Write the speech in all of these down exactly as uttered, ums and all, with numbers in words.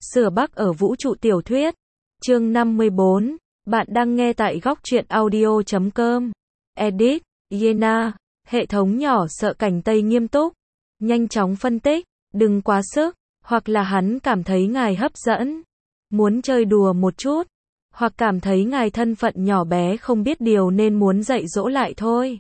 Sửa Bắc ở vũ trụ tiểu thuyết. Chương năm mươi bốn. Bạn đang nghe tại góc truyện audio chấm com. Edit, Yena. Hệ thống nhỏ sợ Cảnh Tây nghiêm túc. Nhanh chóng phân tích, đừng quá sức, hoặc là hắn cảm thấy ngài hấp dẫn, muốn chơi đùa một chút, hoặc cảm thấy ngài thân phận nhỏ bé không biết điều nên muốn dạy dỗ lại thôi.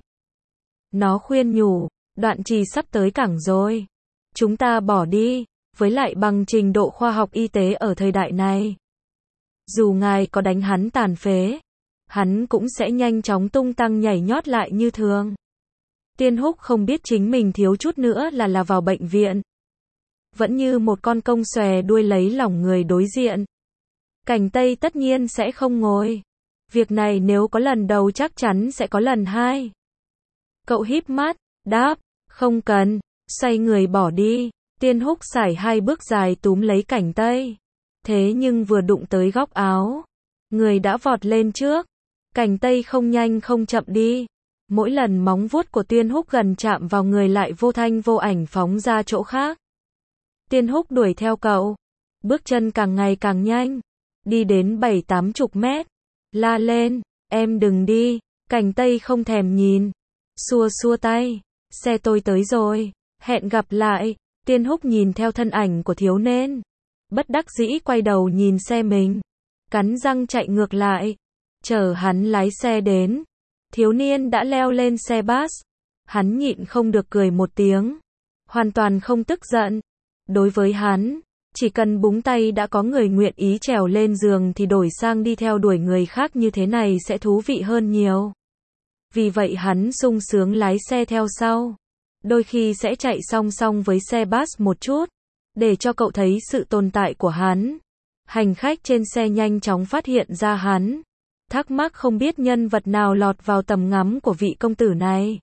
Nó khuyên nhủ, đoạn trì sắp tới cảng rồi. Chúng ta bỏ đi, với lại bằng trình độ khoa học y tế ở thời đại này. Dù ngài có đánh hắn tàn phế, hắn cũng sẽ nhanh chóng tung tăng nhảy nhót lại như thường. Tiên Húc không biết chính mình thiếu chút nữa là là vào bệnh viện. Vẫn như một con công xòe đuôi lấy lòng người đối diện. Cảnh Tây tất nhiên sẽ không ngồi. Việc này nếu có lần đầu chắc chắn sẽ có lần hai. Cậu híp mắt, đáp, không cần, xoay người bỏ đi. Tiên Húc sải hai bước dài túm lấy Cảnh Tây. Thế nhưng vừa đụng tới góc áo, người đã vọt lên trước. Cảnh Tây không nhanh không chậm đi. Mỗi lần móng vuốt của Tiên Húc gần chạm vào người lại vô thanh vô ảnh phóng ra chỗ khác. Tiên Húc đuổi theo cậu. Bước chân càng ngày càng nhanh. Đi đến bảy tám chục mét. La lên, em đừng đi. Cảnh Tây không thèm nhìn. Xua xua tay. Xe tôi tới rồi. Hẹn gặp lại. Tiên Húc nhìn theo thân ảnh của thiếu niên. Bất đắc dĩ quay đầu nhìn xe mình. Cắn răng chạy ngược lại. Chờ hắn lái xe đến. Thiếu niên đã leo lên xe bus. Hắn nhịn không được cười một tiếng. Hoàn toàn không tức giận. Đối với hắn, chỉ cần búng tay đã có người nguyện ý trèo lên giường thì đổi sang đi theo đuổi người khác như thế này sẽ thú vị hơn nhiều. Vì vậy hắn sung sướng lái xe theo sau. Đôi khi sẽ chạy song song với xe bus một chút, để cho cậu thấy sự tồn tại của hắn. Hành khách trên xe nhanh chóng phát hiện ra hắn. Thắc mắc không biết nhân vật nào lọt vào tầm ngắm của vị công tử này.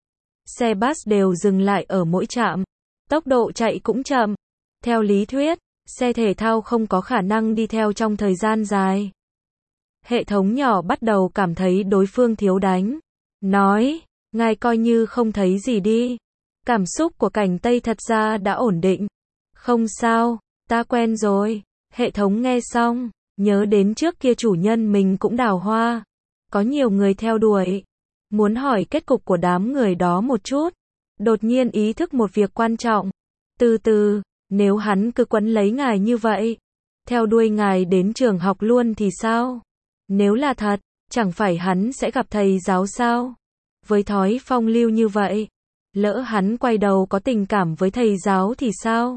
Xe bus đều dừng lại ở mỗi trạm. Tốc độ chạy cũng chậm. Theo lý thuyết, xe thể thao không có khả năng đi theo trong thời gian dài. Hệ thống nhỏ bắt đầu cảm thấy đối phương thiếu đánh. Nói, ngài coi như không thấy gì đi. Cảm xúc của Cảnh Tây thật ra đã ổn định. Không sao, ta quen rồi. Hệ thống nghe xong, nhớ đến trước kia chủ nhân mình cũng đào hoa. Có nhiều người theo đuổi. Muốn hỏi kết cục của đám người đó một chút. Đột nhiên ý thức một việc quan trọng. Từ từ, nếu hắn cứ quấn lấy ngài như vậy, theo đuôi ngài đến trường học luôn thì sao? Nếu là thật, chẳng phải hắn sẽ gặp thầy giáo sao? Với thói phong lưu như vậy, lỡ hắn quay đầu có tình cảm với thầy giáo thì sao?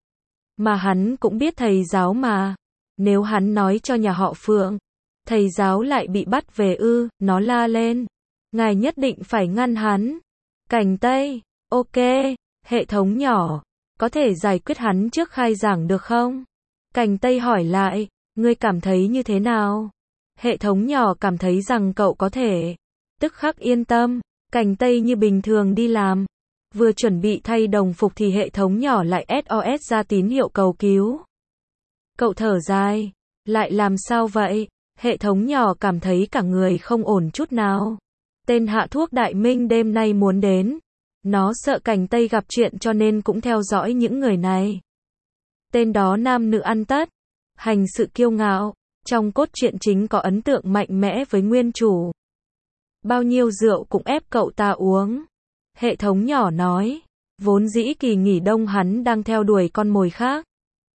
Mà hắn cũng biết thầy giáo mà. Nếu hắn nói cho nhà họ Phượng, thầy giáo lại bị bắt về ư, nó la lên. Ngài nhất định phải ngăn hắn. Cảnh Tây, ok, hệ thống nhỏ, có thể giải quyết hắn trước khai giảng được không? Cảnh Tây hỏi lại, ngươi cảm thấy như thế nào? Hệ thống nhỏ cảm thấy rằng cậu có thể. Tức khắc yên tâm, Cảnh Tây như bình thường đi làm. Vừa chuẩn bị thay đồng phục thì hệ thống nhỏ lại ét o ét ra tín hiệu cầu cứu. Cậu thở dài, lại làm sao vậy? Hệ thống nhỏ cảm thấy cả người không ổn chút nào. Tên hạ thuốc Đại Minh đêm nay muốn đến. Nó sợ Cảnh Tây gặp chuyện cho nên cũng theo dõi những người này. Tên đó nam nữ ăn tất, hành sự kiêu ngạo, trong cốt truyện chính có ấn tượng mạnh mẽ với nguyên chủ. Bao nhiêu rượu cũng ép cậu ta uống. Hệ thống nhỏ nói, vốn dĩ kỳ nghỉ đông hắn đang theo đuổi con mồi khác.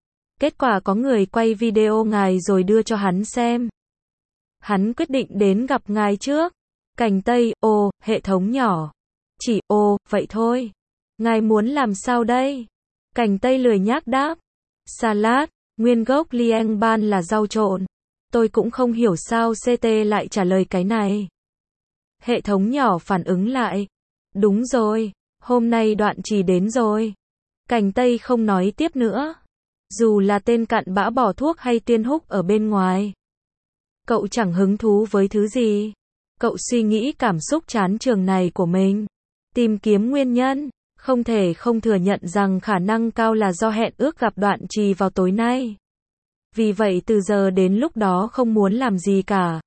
Kết quả có người quay video ngài rồi đưa cho hắn xem. Hắn quyết định đến gặp ngài trước. Cảnh Tây, ồ, hệ thống nhỏ. Chỉ, ồ, vậy thôi. Ngài muốn làm sao đây? Cảnh Tây lười nhác đáp. Salad, nguyên gốc lieng ban là rau trộn. Tôi cũng không hiểu sao xê tê lại trả lời cái này. Hệ thống nhỏ phản ứng lại. Đúng rồi, hôm nay đoạn trì đến rồi. Cảnh Tây không nói tiếp nữa. Dù là tên cặn bã bỏ thuốc hay Tiên Húc ở bên ngoài. Cậu chẳng hứng thú với thứ gì. Cậu suy nghĩ cảm xúc chán trường này của mình. Tìm kiếm nguyên nhân, không thể không thừa nhận rằng khả năng cao là do hẹn ước gặp đoạn trì vào tối nay. Vì vậy từ giờ đến lúc đó không muốn làm gì cả.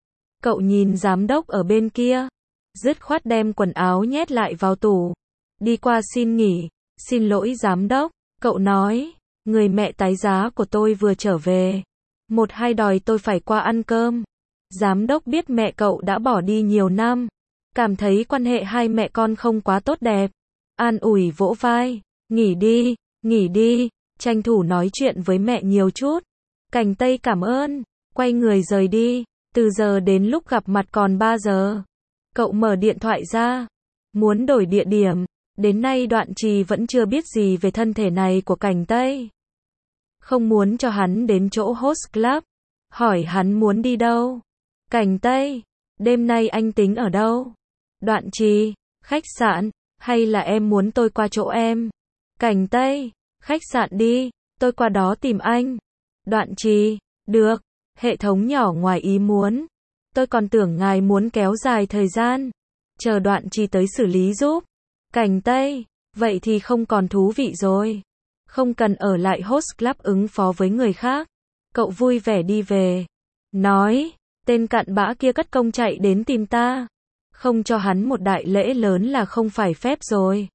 Cậu nhìn giám đốc ở bên kia, dứt khoát đem quần áo nhét lại vào tủ. Đi qua xin nghỉ, xin lỗi giám đốc, cậu nói, người mẹ tái giá của tôi vừa trở về. Một hai đòi tôi phải qua ăn cơm. Giám đốc biết mẹ cậu đã bỏ đi nhiều năm. Cảm thấy quan hệ hai mẹ con không quá tốt đẹp. An ủi vỗ vai. Nghỉ đi, nghỉ đi, tranh thủ nói chuyện với mẹ nhiều chút. Cảnh Tây cảm ơn, quay người rời đi. Từ giờ đến lúc gặp mặt còn ba giờ. Cậu mở điện thoại ra. Muốn đổi địa điểm. Đến nay Đoạn Trì vẫn chưa biết gì về thân thể này của Cảnh Tây. Không muốn cho hắn đến chỗ host club. Hỏi hắn muốn đi đâu. Cảnh Tây, đêm nay anh tính ở đâu? Đoạn Trì, khách sạn, hay là em muốn tôi qua chỗ em? Cảnh Tây, khách sạn đi, tôi qua đó tìm anh. Đoạn Trì, được, hệ thống nhỏ ngoài ý muốn. Tôi còn tưởng ngài muốn kéo dài thời gian. Chờ Đoạn Trì tới xử lý giúp. Cảnh Tây, vậy thì không còn thú vị rồi. Không cần ở lại host club ứng phó với người khác. Cậu vui vẻ đi về. Nói, tên cặn bã kia cất công chạy đến tìm ta. Không cho hắn một đại lễ lớn là không phải phép rồi.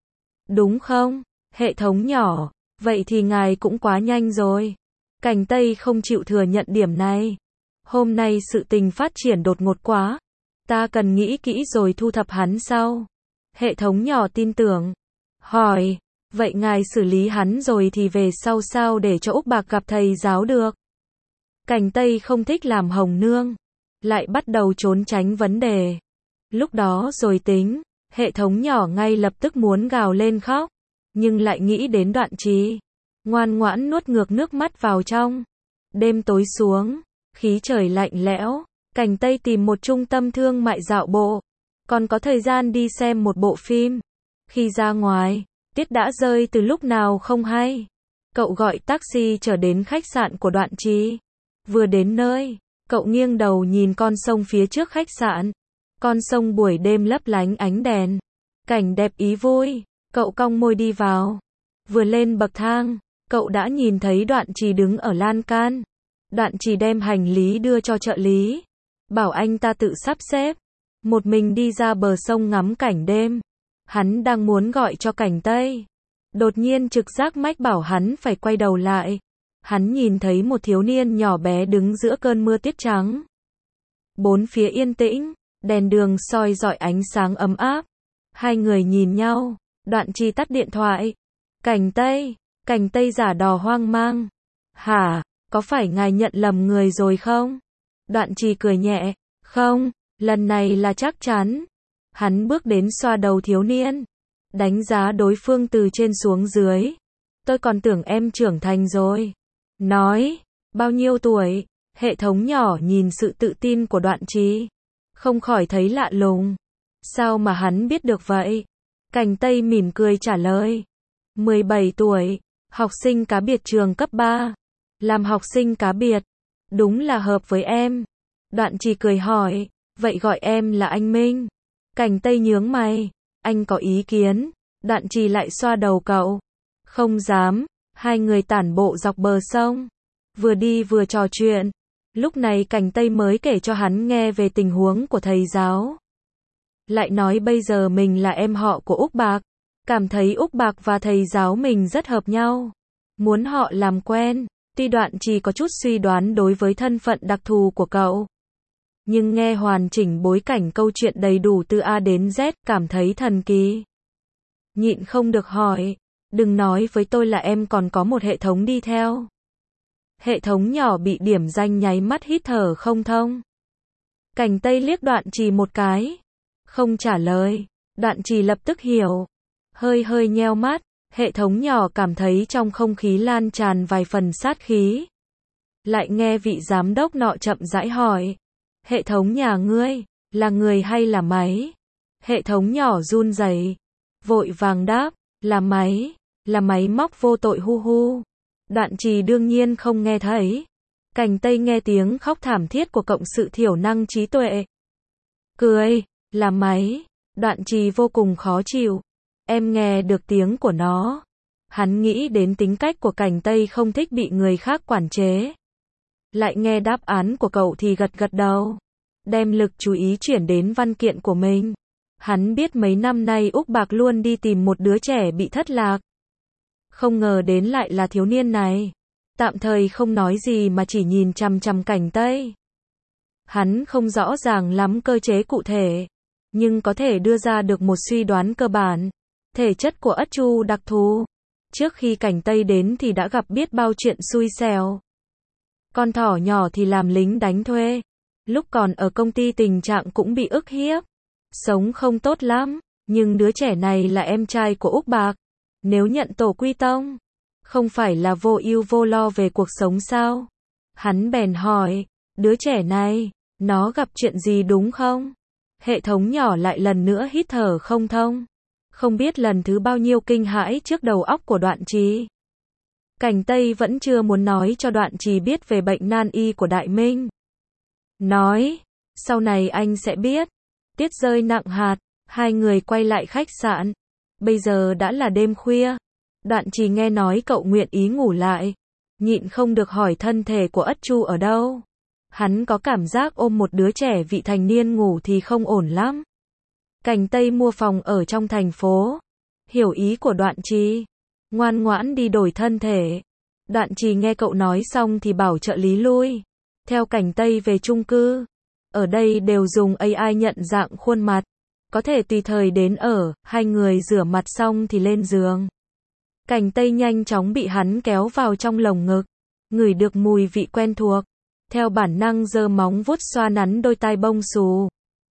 Đúng không? Hệ thống nhỏ, vậy thì ngài cũng quá nhanh rồi. Cảnh Tây không chịu thừa nhận điểm này. Hôm nay sự tình phát triển đột ngột quá. Ta cần nghĩ kỹ rồi thu thập hắn sau. Hệ thống nhỏ tin tưởng. Hỏi, vậy ngài xử lý hắn rồi thì về sau sao để cho Úc Bạc gặp thầy giáo được? Cảnh Tây không thích làm hồng nương. Lại bắt đầu trốn tránh vấn đề. Lúc đó rồi tính. Hệ thống nhỏ ngay lập tức muốn gào lên khóc. Nhưng lại nghĩ đến Đoạn Trì. Ngoan ngoãn nuốt ngược nước mắt vào trong. Đêm tối xuống. Khí trời lạnh lẽo. Cảnh Tây tìm một trung tâm thương mại dạo bộ. Còn có thời gian đi xem một bộ phim. Khi ra ngoài, tiết đã rơi từ lúc nào không hay. Cậu gọi taxi trở đến khách sạn của Đoạn Trì. Vừa đến nơi, cậu nghiêng đầu nhìn con sông phía trước khách sạn. Con sông buổi đêm lấp lánh ánh đèn. Cảnh đẹp ý vui, cậu cong môi đi vào. Vừa lên bậc thang, cậu đã nhìn thấy Đoạn Trì đứng ở lan can. Đoạn Trì đem hành lý đưa cho trợ lý. Bảo anh ta tự sắp xếp. Một mình đi ra bờ sông ngắm cảnh đêm. Hắn đang muốn gọi cho Cảnh Tây. Đột nhiên trực giác mách bảo hắn phải quay đầu lại. Hắn nhìn thấy một thiếu niên nhỏ bé đứng giữa cơn mưa tiết trắng. Bốn phía yên tĩnh, đèn đường soi rọi ánh sáng ấm áp. Hai người nhìn nhau, Đoạn Trì tắt điện thoại. Cảnh Tây, Cảnh Tây giả đò hoang mang. Hả, có phải ngài nhận lầm người rồi không? Đoạn Trì cười nhẹ, không, lần này là chắc chắn. Hắn bước đến xoa đầu thiếu niên. Đánh giá đối phương từ trên xuống dưới. Tôi còn tưởng em trưởng thành rồi. Nói, bao nhiêu tuổi? Hệ thống nhỏ nhìn sự tự tin của Đoạn Trì. Không khỏi thấy lạ lùng. Sao mà hắn biết được vậy? Cảnh Tây mỉm cười trả lời. mười bảy tuổi, học sinh cá biệt trường cấp ba. Làm học sinh cá biệt. Đúng là hợp với em. Đoạn Trì cười hỏi, vậy gọi em là anh Minh. Cảnh Tây nhướng mày, anh có ý kiến. Đoạn Trì lại xoa đầu cậu. Không dám. Hai người tản bộ dọc bờ sông. Vừa đi vừa trò chuyện. Lúc này Cảnh Tây mới kể cho hắn nghe về tình huống của thầy giáo. Lại nói bây giờ mình là em họ của Úc Bạc. Cảm thấy Úc Bạc và thầy giáo mình rất hợp nhau. Muốn họ làm quen. Tuy Đoạn Trì có chút suy đoán đối với thân phận đặc thù của cậu. Nhưng nghe hoàn chỉnh bối cảnh câu chuyện đầy đủ từ A đến Z cảm thấy thần kỳ. Nhịn không được hỏi. Đừng nói với tôi là em còn có một hệ thống đi theo. Hệ thống nhỏ bị điểm danh nháy mắt hít thở không thông. Cảnh Tây liếc Đoạn Trì một cái. Không trả lời. Đoạn Trì lập tức hiểu. Hơi hơi nheo mắt. Hệ thống nhỏ cảm thấy trong không khí lan tràn vài phần sát khí. Lại nghe vị giám đốc nọ chậm rãi hỏi. Hệ thống nhà ngươi, là người hay là máy? Hệ thống nhỏ run rẩy, vội vàng đáp, là máy, là máy móc vô tội hu hu. Đoạn Trì đương nhiên không nghe thấy. Cảnh Tây nghe tiếng khóc thảm thiết của cộng sự thiểu năng trí tuệ. Cười, là máy. Đoạn Trì vô cùng khó chịu. Em nghe được tiếng của nó. Hắn nghĩ đến tính cách của Cảnh Tây không thích bị người khác quản chế. Lại nghe đáp án của cậu thì gật gật đầu. Đem lực chú ý chuyển đến văn kiện của mình. Hắn biết mấy năm nay Úc Bạc luôn đi tìm một đứa trẻ bị thất lạc. Không ngờ đến lại là thiếu niên này. Tạm thời không nói gì mà chỉ nhìn chằm chằm Cảnh Tây. Hắn không rõ ràng lắm cơ chế cụ thể, nhưng có thể đưa ra được một suy đoán cơ bản. Thể chất của Ất Chu đặc thù. Trước khi Cảnh Tây đến thì đã gặp biết bao chuyện xui xẻo. Con thỏ nhỏ thì làm lính đánh thuê. Lúc còn ở công ty tình trạng cũng bị ức hiếp. Sống không tốt lắm, nhưng đứa trẻ này là em trai của Úc Bạc. Nếu nhận tổ quy tông, không phải là vô ưu vô lo về cuộc sống sao? Hắn bèn hỏi, đứa trẻ này, nó gặp chuyện gì đúng không? Hệ thống nhỏ lại lần nữa hít thở không thông. Không biết lần thứ bao nhiêu kinh hãi trước đầu óc của Đoạn Trì. Cảnh Tây vẫn chưa muốn nói cho Đoạn Trì biết về bệnh nan y của Đại Minh. Nói, sau này anh sẽ biết. Tiết rơi nặng hạt, hai người quay lại khách sạn. Bây giờ đã là đêm khuya. Đoạn Trì nghe nói cậu nguyện ý ngủ lại. Nhịn không được hỏi thân thể của Ất Chu ở đâu. Hắn có cảm giác ôm một đứa trẻ vị thành niên ngủ thì không ổn lắm. Cảnh Tây mua phòng ở trong thành phố. Hiểu ý của Đoạn Trì. Ngoan ngoãn đi đổi thân thể. Đoạn Trì nghe cậu nói xong thì bảo trợ lý lui. Theo Cảnh Tây về chung cư. Ở đây đều dùng a i nhận dạng khuôn mặt. Có thể tùy thời đến ở. Hai người rửa mặt xong thì lên giường. Cảnh Tây nhanh chóng bị hắn kéo vào trong lồng ngực. Ngửi được mùi vị quen thuộc. Theo bản năng giơ móng vuốt xoa nắn đôi tai bông xù.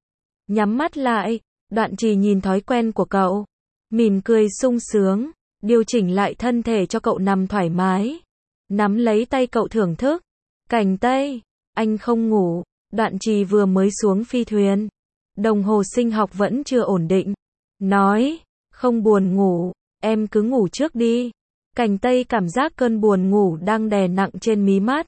Nhắm mắt lại. Đoạn Trì nhìn thói quen của cậu. Mỉm cười sung sướng. Điều chỉnh lại thân thể cho cậu nằm thoải mái. Nắm lấy tay cậu thưởng thức. Cảnh Tây, anh không ngủ. Đoạn Trì vừa mới xuống phi thuyền. Đồng hồ sinh học vẫn chưa ổn định. Nói, không buồn ngủ, em cứ ngủ trước đi. Cảnh Tây cảm giác cơn buồn ngủ đang đè nặng trên mí mắt.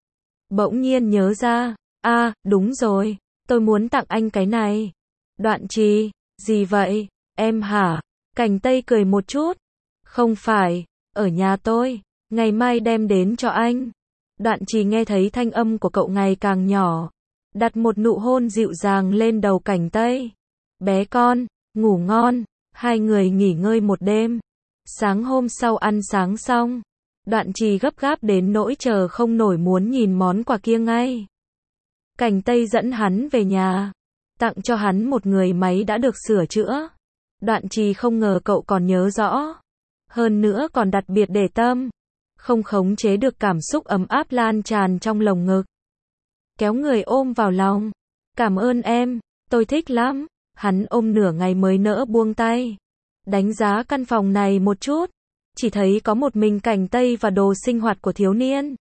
Bỗng nhiên nhớ ra, a à, đúng rồi, tôi muốn tặng anh cái này. Đoạn Trì, gì vậy, em hả? Cảnh Tây cười một chút. Không phải, ở nhà tôi, ngày mai đem đến cho anh. Đoạn Trì nghe thấy thanh âm của cậu ngày càng nhỏ. Đặt một nụ hôn dịu dàng lên đầu Cảnh Tây. Bé con, ngủ ngon. Hai người nghỉ ngơi một đêm. Sáng hôm sau ăn sáng xong. Đoạn Trì gấp gáp đến nỗi chờ không nổi muốn nhìn món quà kia ngay. Cảnh Tây dẫn hắn về nhà. Tặng cho hắn một người máy đã được sửa chữa. Đoạn Trì không ngờ cậu còn nhớ rõ. Hơn nữa còn đặc biệt để tâm. Không khống chế được cảm xúc ấm áp lan tràn trong lồng ngực. Kéo người ôm vào lòng. Cảm ơn em, tôi thích lắm. Hắn ôm nửa ngày mới nỡ buông tay. Đánh giá căn phòng này một chút. Chỉ thấy có một mình Cảnh Tây và đồ sinh hoạt của thiếu niên.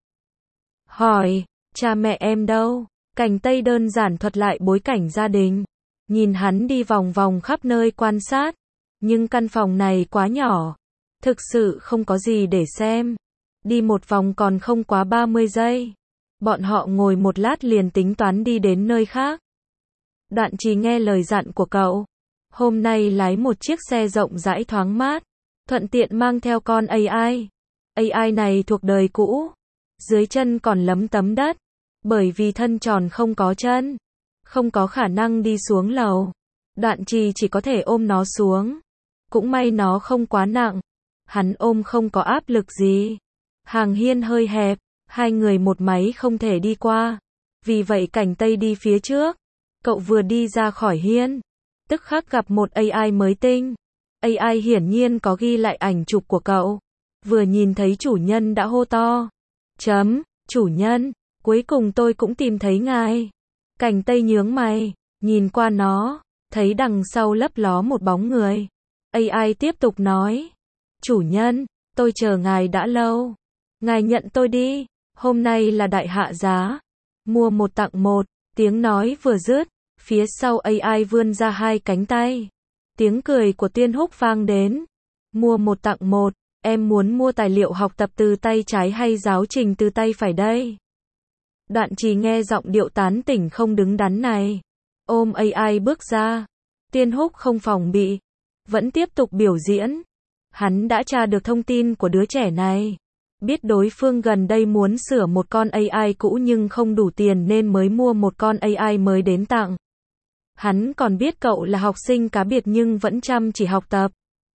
Hỏi, cha mẹ em đâu? Cảnh Tây đơn giản thuật lại bối cảnh gia đình. Nhìn hắn đi vòng vòng khắp nơi quan sát. Nhưng căn phòng này quá nhỏ. Thực sự không có gì để xem. Đi một vòng còn không quá ba mươi giây. Bọn họ ngồi một lát liền tính toán đi đến nơi khác. Đoạn Trì nghe lời dặn của cậu. Hôm nay lái một chiếc xe rộng rãi thoáng mát. Thuận tiện mang theo con a i. a i này thuộc đời cũ. Dưới chân còn lấm tấm đất. Bởi vì thân tròn không có chân. Không có khả năng đi xuống lầu. Đoạn Trì chỉ có thể ôm nó xuống. Cũng may nó không quá nặng. Hắn ôm không có áp lực gì. Hàng hiên hơi hẹp. Hai người một máy không thể đi qua. Vì vậy Cảnh Tây đi phía trước. Cậu vừa đi ra khỏi hiên. Tức khắc gặp một a i mới tinh. a i hiển nhiên có ghi lại ảnh chụp của cậu. Vừa nhìn thấy chủ nhân đã hô to. Chấm, chủ nhân, cuối cùng tôi cũng tìm thấy ngài. Cảnh Tây nhướng mày, nhìn qua nó, thấy đằng sau lấp ló một bóng người. a i tiếp tục nói. Chủ nhân, tôi chờ ngài đã lâu. Ngài nhận tôi đi, hôm nay là đại hạ giá. Mua một tặng một, tiếng nói vừa dứt, phía sau a i vươn ra hai cánh tay. Tiếng cười của Tiên Húc vang đến. Mua một tặng một, em muốn mua tài liệu học tập từ tay trái hay giáo trình từ tay phải đây? Đoạn Trì nghe giọng điệu tán tỉnh không đứng đắn này. Ôm a i bước ra. Tiên Húc không phòng bị. Vẫn tiếp tục biểu diễn. Hắn đã tra được thông tin của đứa trẻ này. Biết đối phương gần đây muốn sửa một con a i cũ nhưng không đủ tiền nên mới mua một con a i mới đến tặng. Hắn còn biết cậu là học sinh cá biệt nhưng vẫn chăm chỉ học tập.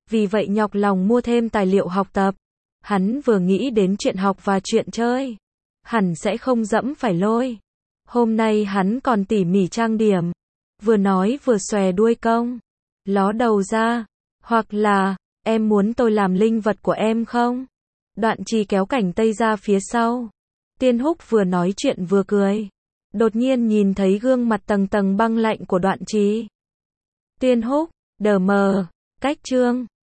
vì vậy nhọc lòng mua thêm tài liệu học tập. Hắn vừa nghĩ đến chuyện học và chuyện chơi, hẳn sẽ không dẫm phải lôi. Hôm nay hắn còn tỉ mỉ trang điểm, vừa nói vừa xòe đuôi cong, ló đầu ra, hoặc là, em muốn tôi làm linh vật của em không? Đoạn Trì kéo Cảnh Tây ra phía sau. Tiên Húc vừa nói chuyện vừa cười. Đột nhiên nhìn thấy gương mặt tầng tầng băng lạnh của Đoạn Trì. Tiên Húc, đờ mờ, cách trương.